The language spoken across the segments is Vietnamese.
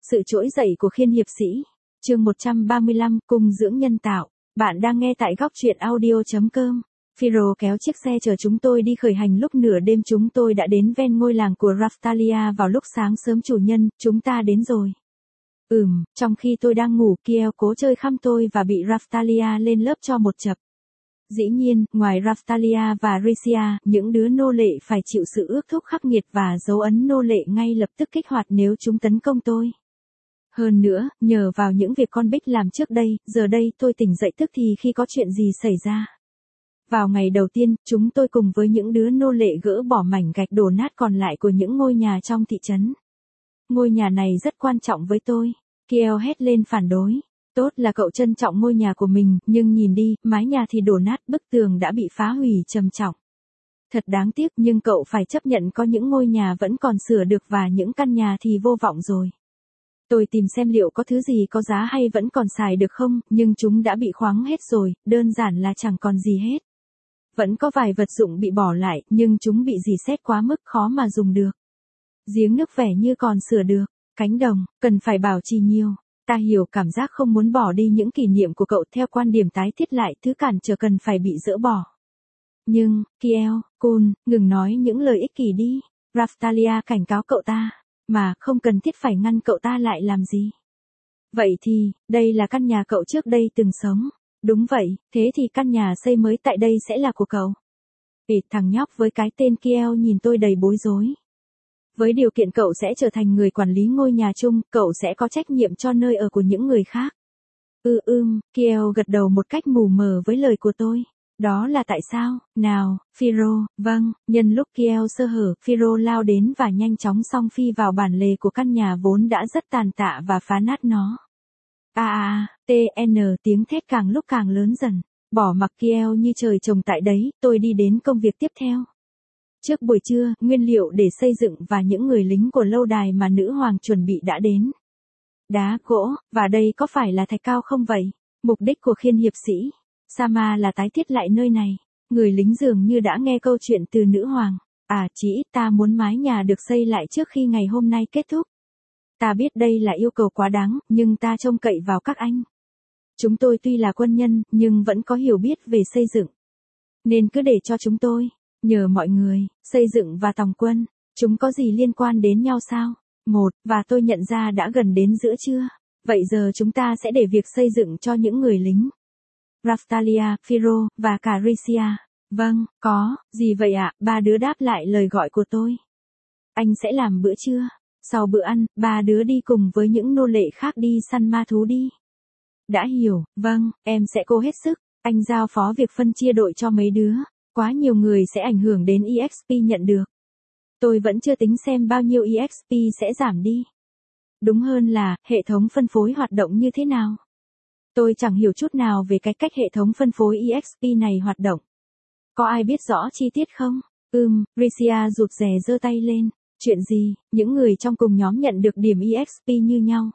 Sự trỗi dậy của khiên hiệp sĩ. Chương 135, cung dưỡng nhân tạo. Bạn đang nghe tại góc truyện audio.com. Phiro kéo chiếc xe chở chúng tôi đi khởi hành lúc nửa đêm. Chúng tôi đã đến ven ngôi làng của Raphtalia vào lúc sáng sớm. Chủ nhân, chúng ta đến rồi. Trong khi tôi đang ngủ, Kiel cố chơi khăm tôi và bị Raphtalia lên lớp cho một chập. Dĩ nhiên, ngoài Raphtalia và Risia, những đứa nô lệ phải chịu sự ước thúc khắc nghiệt và dấu ấn nô lệ ngay lập tức kích hoạt nếu chúng tấn công tôi. Hơn nữa, nhờ vào những việc con Bích làm trước đây, giờ đây tôi tỉnh dậy tức thì khi có chuyện gì xảy ra. Vào ngày đầu tiên, chúng tôi cùng với những đứa nô lệ gỡ bỏ mảnh gạch đổ nát còn lại của những ngôi nhà trong thị trấn. Ngôi nhà này rất quan trọng với tôi. Kiel hét lên phản đối. Tốt là cậu trân trọng ngôi nhà của mình, nhưng nhìn đi, mái nhà thì đổ nát, bức tường đã bị phá hủy trầm trọng. Thật đáng tiếc, nhưng cậu phải chấp nhận có những ngôi nhà vẫn còn sửa được và những căn nhà thì vô vọng rồi. Tôi tìm xem liệu có thứ gì có giá hay vẫn còn xài được không, nhưng chúng đã bị khoáng hết rồi, đơn giản là chẳng còn gì hết. Vẫn có vài vật dụng bị bỏ lại, nhưng chúng bị rỉ sét quá mức khó mà dùng được. Giếng nước vẻ như còn sửa được, cánh đồng, cần phải bảo trì nhiều. Ta hiểu cảm giác không muốn bỏ đi những kỷ niệm của cậu. Theo quan điểm tái thiết lại, thứ cản trở cần phải bị dỡ bỏ. Nhưng, Kiel, Kun, ngừng nói những lời ích kỷ đi. Raphtalia cảnh cáo cậu ta, mà không cần thiết phải ngăn cậu ta lại làm gì. Vậy thì, đây là căn nhà cậu trước đây từng sống. Đúng vậy, thế thì căn nhà xây mới tại đây sẽ là của cậu. Thằng nhóc với cái tên Kiel nhìn tôi đầy bối rối. Với điều kiện cậu sẽ trở thành người quản lý ngôi nhà chung, cậu sẽ có trách nhiệm cho nơi ở của những người khác. Kiel gật đầu một cách mù mờ với lời của tôi. Đó là tại sao? Nào, Phiro, vâng. Nhân lúc Kiel sơ hở, Phiro lao đến và nhanh chóng xong phi vào bản lề của căn nhà vốn đã rất tàn tạ và phá nát nó. Tiếng thét càng lúc càng lớn dần. Bỏ mặc Kiel như trời trồng tại đấy, tôi đi đến công việc tiếp theo. Trước buổi trưa, nguyên liệu để xây dựng và những người lính của lâu đài mà nữ hoàng chuẩn bị đã đến. Đá, gỗ, và đây có phải là thạch cao không vậy? Mục đích của khiên hiệp sĩ Sama là tái thiết lại nơi này. Người lính dường như đã nghe câu chuyện từ nữ hoàng. Chỉ ít ta muốn mái nhà được xây lại trước khi ngày hôm nay kết thúc. Ta biết đây là yêu cầu quá đáng, nhưng ta trông cậy vào các anh. Chúng tôi tuy là quân nhân, nhưng vẫn có hiểu biết về xây dựng. Nên cứ để cho chúng tôi. Nhờ mọi người, xây dựng và tòng quân, chúng có gì liên quan đến nhau sao? Và tôi nhận ra đã gần đến giữa trưa. Vậy giờ chúng ta sẽ để việc xây dựng cho những người lính. Raphtalia, Phiro, và cả Risia. Vâng, có, gì vậy ạ? Ba đứa đáp lại lời gọi của tôi. Anh sẽ làm bữa trưa. Sau bữa ăn, ba đứa đi cùng với những nô lệ khác đi săn ma thú đi. Đã hiểu, vâng, em sẽ cố hết sức. Anh giao phó việc phân chia đội cho mấy đứa. Quá nhiều người sẽ ảnh hưởng đến EXP nhận được. Tôi vẫn chưa tính xem bao nhiêu EXP sẽ giảm đi. Đúng hơn là, hệ thống phân phối hoạt động như thế nào. Tôi chẳng hiểu chút nào về cái cách hệ thống phân phối EXP này hoạt động. Có ai biết rõ chi tiết không? Risia rụt rè giơ tay lên. Chuyện gì? Những người trong cùng nhóm nhận được điểm EXP như nhau.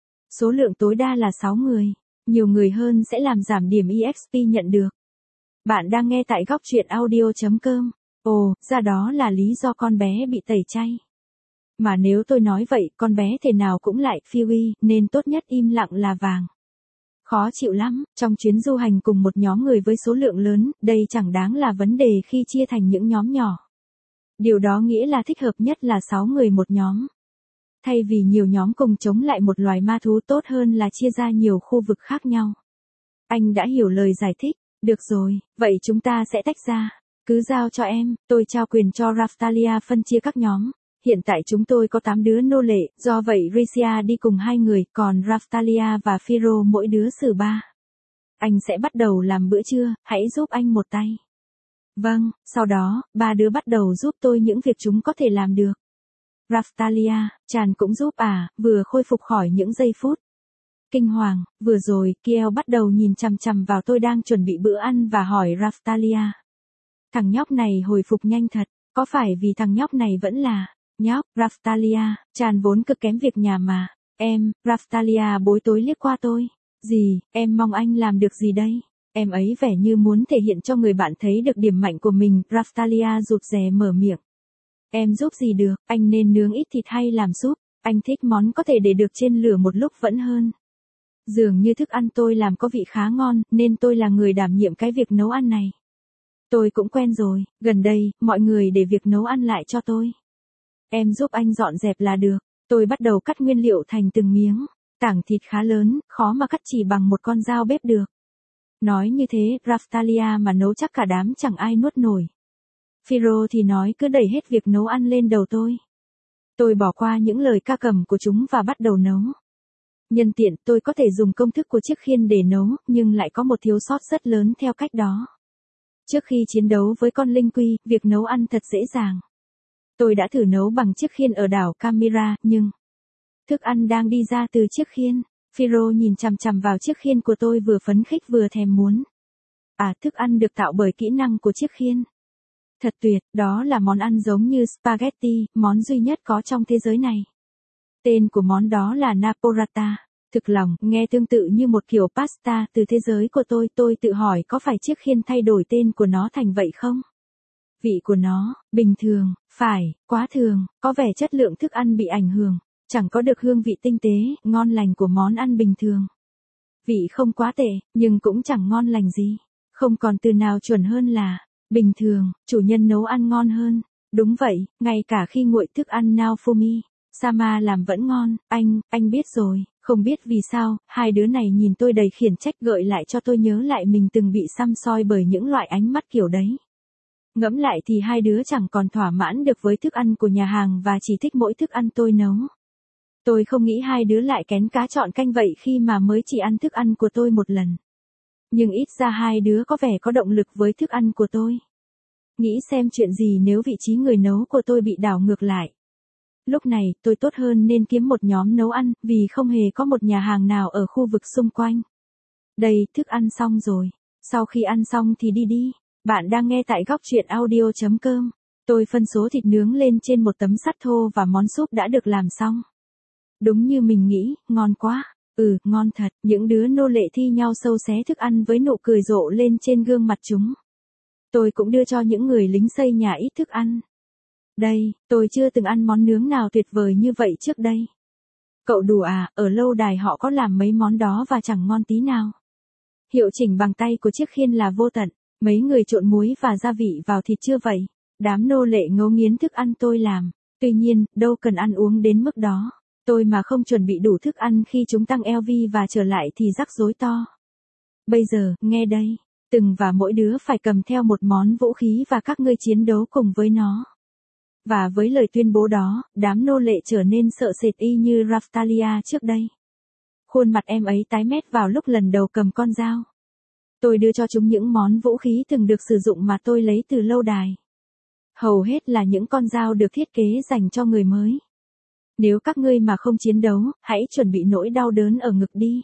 Số lượng tối đa là 6 người. Nhiều người hơn sẽ làm giảm điểm EXP nhận được. Bạn đang nghe tại góc truyện audio.com. Ra đó là lý do con bé bị tẩy chay. Mà nếu tôi nói vậy, con bé thể nào cũng lại Phoebe, nên tốt nhất im lặng là vàng. Khó chịu lắm, trong chuyến du hành cùng một nhóm người với số lượng lớn, đây chẳng đáng là vấn đề khi chia thành những nhóm nhỏ. Điều đó nghĩa là thích hợp nhất là 6 người một nhóm. Thay vì nhiều nhóm cùng chống lại một loài ma thú, tốt hơn là chia ra nhiều khu vực khác nhau. Anh đã hiểu lời giải thích. Được rồi, vậy chúng ta sẽ tách ra. Cứ giao cho em, tôi trao quyền cho Raphtalia phân chia các nhóm. Hiện tại chúng tôi có 8 đứa nô lệ, do vậy Risia đi cùng 2 người, còn Raphtalia và Phiro mỗi đứa xử 3. Anh sẽ bắt đầu làm bữa trưa, hãy giúp anh một tay. Vâng, sau đó, 3 đứa bắt đầu giúp tôi những việc chúng có thể làm được. Raphtalia, Chan cũng giúp vừa khôi phục khỏi những giây phút kinh hoàng. Vừa rồi, Kiel bắt đầu nhìn chằm chằm vào tôi đang chuẩn bị bữa ăn và hỏi Raphtalia. Thằng nhóc này hồi phục nhanh thật, có phải vì thằng nhóc này vẫn là nhóc? Raphtalia, Chan vốn cực kém việc nhà mà. Raphtalia bối rối liếc qua tôi. Gì, em mong anh làm được gì đây? Em ấy vẻ như muốn thể hiện cho người bạn thấy được điểm mạnh của mình. Raphtalia rụt rè mở miệng. Em giúp gì được, anh nên nướng ít thịt hay làm súp. Anh thích món có thể để được trên lửa một lúc vẫn hơn. Dường như thức ăn tôi làm có vị khá ngon, nên tôi là người đảm nhiệm cái việc nấu ăn này. Tôi cũng quen rồi, gần đây, mọi người để việc nấu ăn lại cho tôi. Em giúp anh dọn dẹp là được. Tôi bắt đầu cắt nguyên liệu thành từng miếng. Tảng thịt khá lớn, khó mà cắt chỉ bằng một con dao bếp được. Nói như thế, Raftalia mà nấu chắc cả đám chẳng ai nuốt nổi. Phiro thì nói cứ đẩy hết việc nấu ăn lên đầu tôi. Tôi bỏ qua những lời ca cầm của chúng và bắt đầu nấu. Nhân tiện tôi có thể dùng công thức của chiếc khiên để nấu, nhưng lại có một thiếu sót rất lớn theo cách đó. Trước khi chiến đấu với con linh quy, việc nấu ăn thật dễ dàng. Tôi đã thử nấu bằng chiếc khiên ở đảo Camira, nhưng thức ăn đang đi ra từ chiếc khiên. Phiro nhìn chằm chằm vào chiếc khiên của tôi vừa phấn khích vừa thèm muốn. À, thức ăn được tạo bởi kỹ năng của chiếc khiên. Thật tuyệt, đó là món ăn giống như spaghetti, món duy nhất có trong thế giới này. Tên của món đó là Naporata. Thực lòng, nghe tương tự như một kiểu pasta từ thế giới của tôi tự hỏi có phải chiếc khiên thay đổi tên của nó thành vậy không? Vị của nó, bình thường, phải, quá thường, có vẻ chất lượng thức ăn bị ảnh hưởng, chẳng có được hương vị tinh tế, ngon lành của món ăn bình thường. Vị không quá tệ, nhưng cũng chẳng ngon lành gì. Không còn từ nào chuẩn hơn là bình thường, chủ nhân nấu ăn ngon hơn. Đúng vậy, ngay cả khi nguội thức ăn Naofumi Sama làm vẫn ngon, anh biết rồi. Không biết vì sao, hai đứa này nhìn tôi đầy khiển trách gợi lại cho tôi nhớ lại mình từng bị săm soi bởi những loại ánh mắt kiểu đấy. Ngẫm lại thì hai đứa chẳng còn thỏa mãn được với thức ăn của nhà hàng và chỉ thích mỗi thức ăn tôi nấu. Tôi không nghĩ hai đứa lại kén cá chọn canh vậy khi mà mới chỉ ăn thức ăn của tôi một lần. Nhưng ít ra hai đứa có vẻ có động lực với thức ăn của tôi. Nghĩ xem chuyện gì nếu vị trí người nấu của tôi bị đảo ngược lại. Lúc này, tôi tốt hơn nên kiếm một nhóm nấu ăn, vì không hề có một nhà hàng nào ở khu vực xung quanh. Đây, thức ăn xong rồi. Sau khi ăn xong thì đi đi. Bạn đang nghe tại góc truyện audio.com. Tôi phân số thịt nướng lên trên một tấm sắt thô và món súp đã được làm xong. Đúng như mình nghĩ, ngon quá. Ngon thật. Những đứa nô lệ thi nhau xâu xé thức ăn với nụ cười rộ lên trên gương mặt chúng. Tôi cũng đưa cho những người lính xây nhà ít thức ăn. Đây, tôi chưa từng ăn món nướng nào tuyệt vời như vậy trước đây. Cậu đùa à, ở lâu đài họ có làm mấy món đó và chẳng ngon tí nào. Hiệu chỉnh bằng tay của chiếc khiên là vô tận, mấy người trộn muối và gia vị vào thịt chưa vậy. Đám nô lệ ngấu nghiến thức ăn tôi làm. Tuy nhiên, đâu cần ăn uống đến mức đó. Tôi mà không chuẩn bị đủ thức ăn khi chúng tăng LV và trở lại thì rắc rối to. Bây giờ, nghe đây. Từng và mỗi đứa phải cầm theo một món vũ khí và các ngươi chiến đấu cùng với nó. Và với lời tuyên bố đó, đám nô lệ trở nên sợ sệt y như Raftalia trước đây. Khuôn mặt em ấy tái mét vào lúc lần đầu cầm con dao. Tôi đưa cho chúng những món vũ khí từng được sử dụng mà tôi lấy từ lâu đài. Hầu hết là những con dao được thiết kế dành cho người mới. Nếu các ngươi mà không chiến đấu, hãy chuẩn bị nỗi đau đớn ở ngực đi.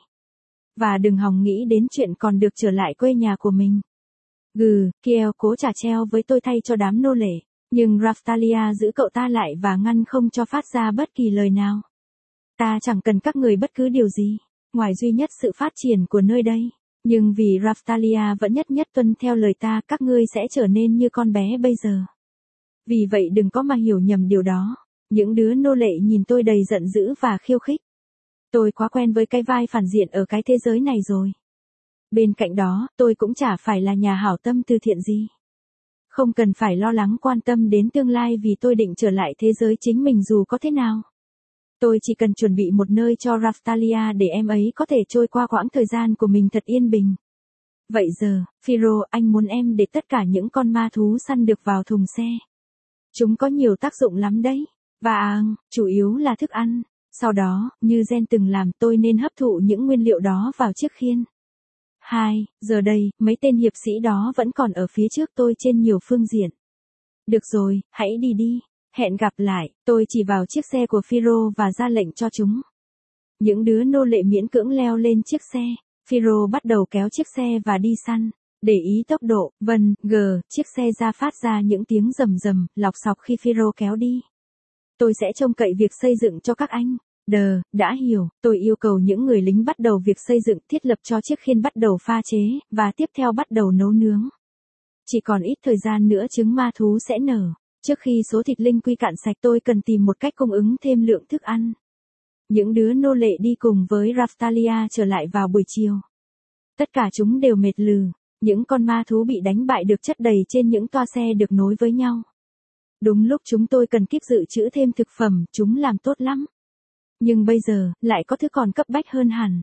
Và đừng hòng nghĩ đến chuyện còn được trở lại quê nhà của mình. Kiel cố trả treo với tôi thay cho đám nô lệ. Nhưng Raftalia giữ cậu ta lại và ngăn không cho phát ra bất kỳ lời nào. Ta chẳng cần các người bất cứ điều gì, ngoài duy nhất sự phát triển của nơi đây. Nhưng vì Raftalia vẫn nhất tuân theo lời ta, các ngươi sẽ trở nên như con bé bây giờ. Vì vậy đừng có mà hiểu nhầm điều đó. Những đứa nô lệ nhìn tôi đầy giận dữ và khiêu khích. Tôi quá quen với cái vai phản diện ở cái thế giới này rồi. Bên cạnh đó, tôi cũng chả phải là nhà hảo tâm từ thiện gì. Không cần phải lo lắng quan tâm đến tương lai vì tôi định trở lại thế giới chính mình dù có thế nào. Tôi chỉ cần chuẩn bị một nơi cho Raftalia để em ấy có thể trôi qua quãng thời gian của mình thật yên bình. Vậy giờ, Phiro, anh muốn em để tất cả những con ma thú săn được vào thùng xe. Chúng có nhiều tác dụng lắm đấy. Và chủ yếu là thức ăn. Sau đó, như Gen từng làm, tôi nên hấp thụ những nguyên liệu đó vào chiếc khiên. Giờ đây, mấy tên hiệp sĩ đó vẫn còn ở phía trước tôi trên nhiều phương diện. Được rồi, hãy đi đi. Hẹn gặp lại. Tôi chỉ vào chiếc xe của Phiro và ra lệnh cho chúng. Những đứa nô lệ miễn cưỡng leo lên chiếc xe. Phiro bắt đầu kéo chiếc xe và đi săn. Để ý tốc độ, chiếc xe phát ra những tiếng rầm rầm, lọc xọc khi Phiro kéo đi. Tôi sẽ trông cậy việc xây dựng cho các anh. Đã hiểu, tôi yêu cầu những người lính bắt đầu việc xây dựng, thiết lập cho chiếc khiên bắt đầu pha chế, và tiếp theo bắt đầu nấu nướng. Chỉ còn ít thời gian nữa trứng ma thú sẽ nở. Trước khi số thịt linh quy cạn sạch tôi cần tìm một cách cung ứng thêm lượng thức ăn. Những đứa nô lệ đi cùng với Raftalia trở lại vào buổi chiều. Tất cả chúng đều mệt lừ, những con ma thú bị đánh bại được chất đầy trên những toa xe được nối với nhau. Đúng lúc chúng tôi cần kíp dự trữ thêm thực phẩm, chúng làm tốt lắm. Nhưng bây giờ, lại có thứ còn cấp bách hơn hẳn.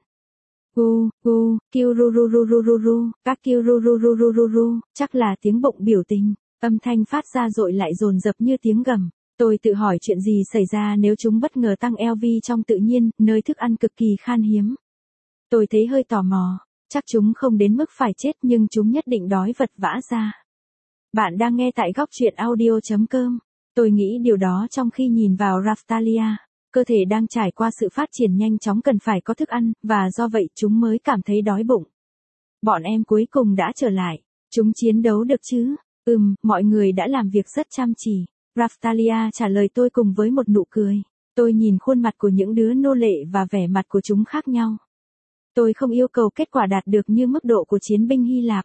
Kiururururururu, các kiurururururu, chắc là tiếng bụng biểu tình, âm thanh phát ra dội lại dồn dập như tiếng gầm. Tôi tự hỏi chuyện gì xảy ra nếu chúng bất ngờ tăng LV trong tự nhiên, nơi thức ăn cực kỳ khan hiếm. Tôi thấy hơi tò mò, chắc chúng không đến mức phải chết nhưng chúng nhất định đói vật vã ra. Bạn đang nghe tại góc truyện audio.com. Tôi nghĩ điều đó trong khi nhìn vào Raftalia. Cơ thể đang trải qua sự phát triển nhanh chóng cần phải có thức ăn, và do vậy chúng mới cảm thấy đói bụng. Bọn em cuối cùng đã trở lại. Chúng chiến đấu được chứ? Mọi người đã làm việc rất chăm chỉ. Raftalia trả lời tôi cùng với một nụ cười. Tôi nhìn khuôn mặt của những đứa nô lệ và vẻ mặt của chúng khác nhau. Tôi không yêu cầu kết quả đạt được như mức độ của chiến binh Hy Lạp,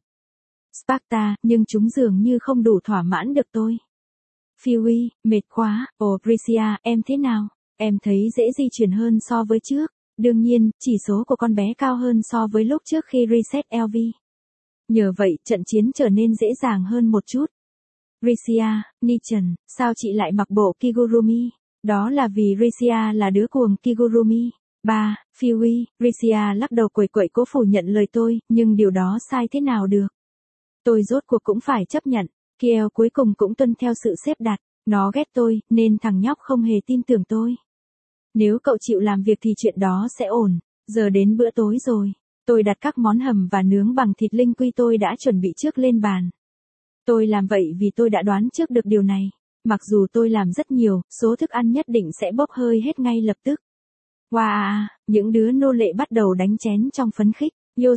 Sparta, nhưng chúng dường như không đủ thỏa mãn được tôi. Phoebe, mệt quá. Bricia, em thế nào? Em thấy dễ di chuyển hơn so với trước. Đương nhiên, chỉ số của con bé cao hơn so với lúc trước khi reset LV. Nhờ vậy, trận chiến trở nên dễ dàng hơn một chút. Ricia, Nichan, sao chị lại mặc bộ kigurumi? Đó là vì Ricia là đứa cuồng kigurumi. Phoebe, Ricia lắc đầu quẩy quẩy cố phủ nhận lời tôi, nhưng điều đó sai thế nào được? Tôi rốt cuộc cũng phải chấp nhận. Kiel cuối cùng cũng tuân theo sự xếp đặt. Nó ghét tôi, nên thằng nhóc không hề tin tưởng tôi. Nếu cậu chịu làm việc thì chuyện đó sẽ ổn. Giờ đến bữa tối rồi. Tôi đặt các món hầm và nướng bằng thịt linh quy tôi đã chuẩn bị trước lên bàn. Tôi làm vậy vì tôi đã đoán trước được điều này. Mặc dù tôi làm rất nhiều, số thức ăn nhất định sẽ bốc hơi hết ngay lập tức. Wow, những đứa nô lệ bắt đầu đánh chén trong phấn khích.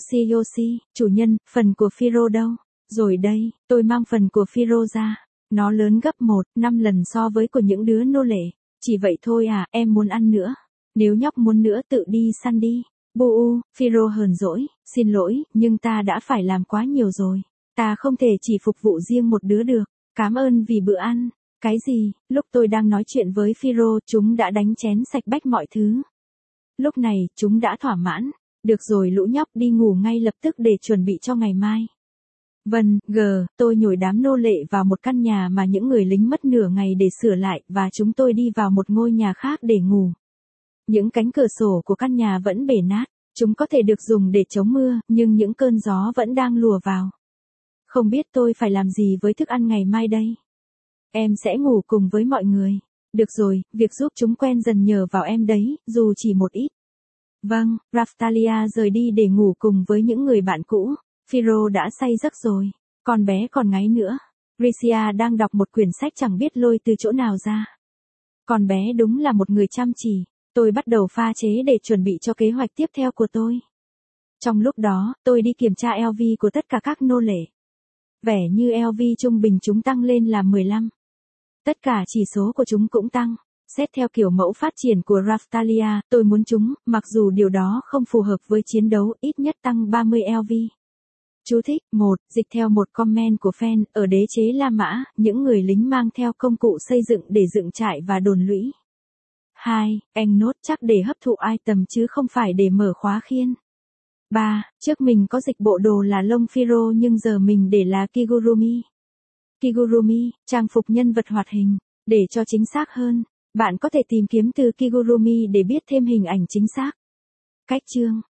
Yoshi, chủ nhân, phần của Phiro đâu? Rồi đây, tôi mang phần của Phiro ra. Nó lớn gấp 1,5 lần so với của những đứa nô lệ. Chỉ vậy thôi à, em muốn ăn nữa. Nếu nhóc muốn nữa tự đi săn đi. Phiro hờn dỗi, xin lỗi, nhưng ta đã phải làm quá nhiều rồi. Ta không thể chỉ phục vụ riêng một đứa được. Cảm ơn vì bữa ăn. Cái gì? Lúc tôi đang nói chuyện với Phiro, chúng đã đánh chén sạch bách mọi thứ. Lúc này, chúng đã thỏa mãn. Được rồi lũ nhóc đi ngủ ngay lập tức để chuẩn bị cho ngày mai. Vâng, tôi nhồi đám nô lệ vào một căn nhà mà những người lính mất nửa ngày để sửa lại và chúng tôi đi vào một ngôi nhà khác để ngủ. Những cánh cửa sổ của căn nhà vẫn bể nát, chúng có thể được dùng để chống mưa, nhưng những cơn gió vẫn đang lùa vào. Không biết tôi phải làm gì với thức ăn ngày mai đây. Em sẽ ngủ cùng với mọi người. Được rồi, việc giúp chúng quen dần nhờ vào em đấy, dù chỉ một ít. Vâng, Raftalia rời đi để ngủ cùng với những người bạn cũ. Phiro đã say giấc rồi. Con bé còn ngáy nữa. Ricia đang đọc một quyển sách chẳng biết lôi từ chỗ nào ra. Con bé đúng là một người chăm chỉ. Tôi bắt đầu pha chế để chuẩn bị cho kế hoạch tiếp theo của tôi. Trong lúc đó, tôi đi kiểm tra LV của tất cả các nô lệ. Vẻ như LV trung bình chúng tăng lên là 15. Tất cả chỉ số của chúng cũng tăng. Xét theo kiểu mẫu phát triển của Raftalia, tôi muốn chúng, mặc dù điều đó không phù hợp với chiến đấu, ít nhất tăng 30 LV. Chú thích, 1, dịch theo một comment của fan, ở đế chế La Mã, những người lính mang theo công cụ xây dựng để dựng trại và đồn lũy. 2, anh nốt chắc để hấp thụ item chứ không phải để mở khóa khiên. 3, trước mình có dịch bộ đồ là lông Phiro nhưng giờ mình để là kigurumi. Kigurumi, trang phục nhân vật hoạt hình. Để cho chính xác hơn, bạn có thể tìm kiếm từ kigurumi để biết thêm hình ảnh chính xác. Cách chương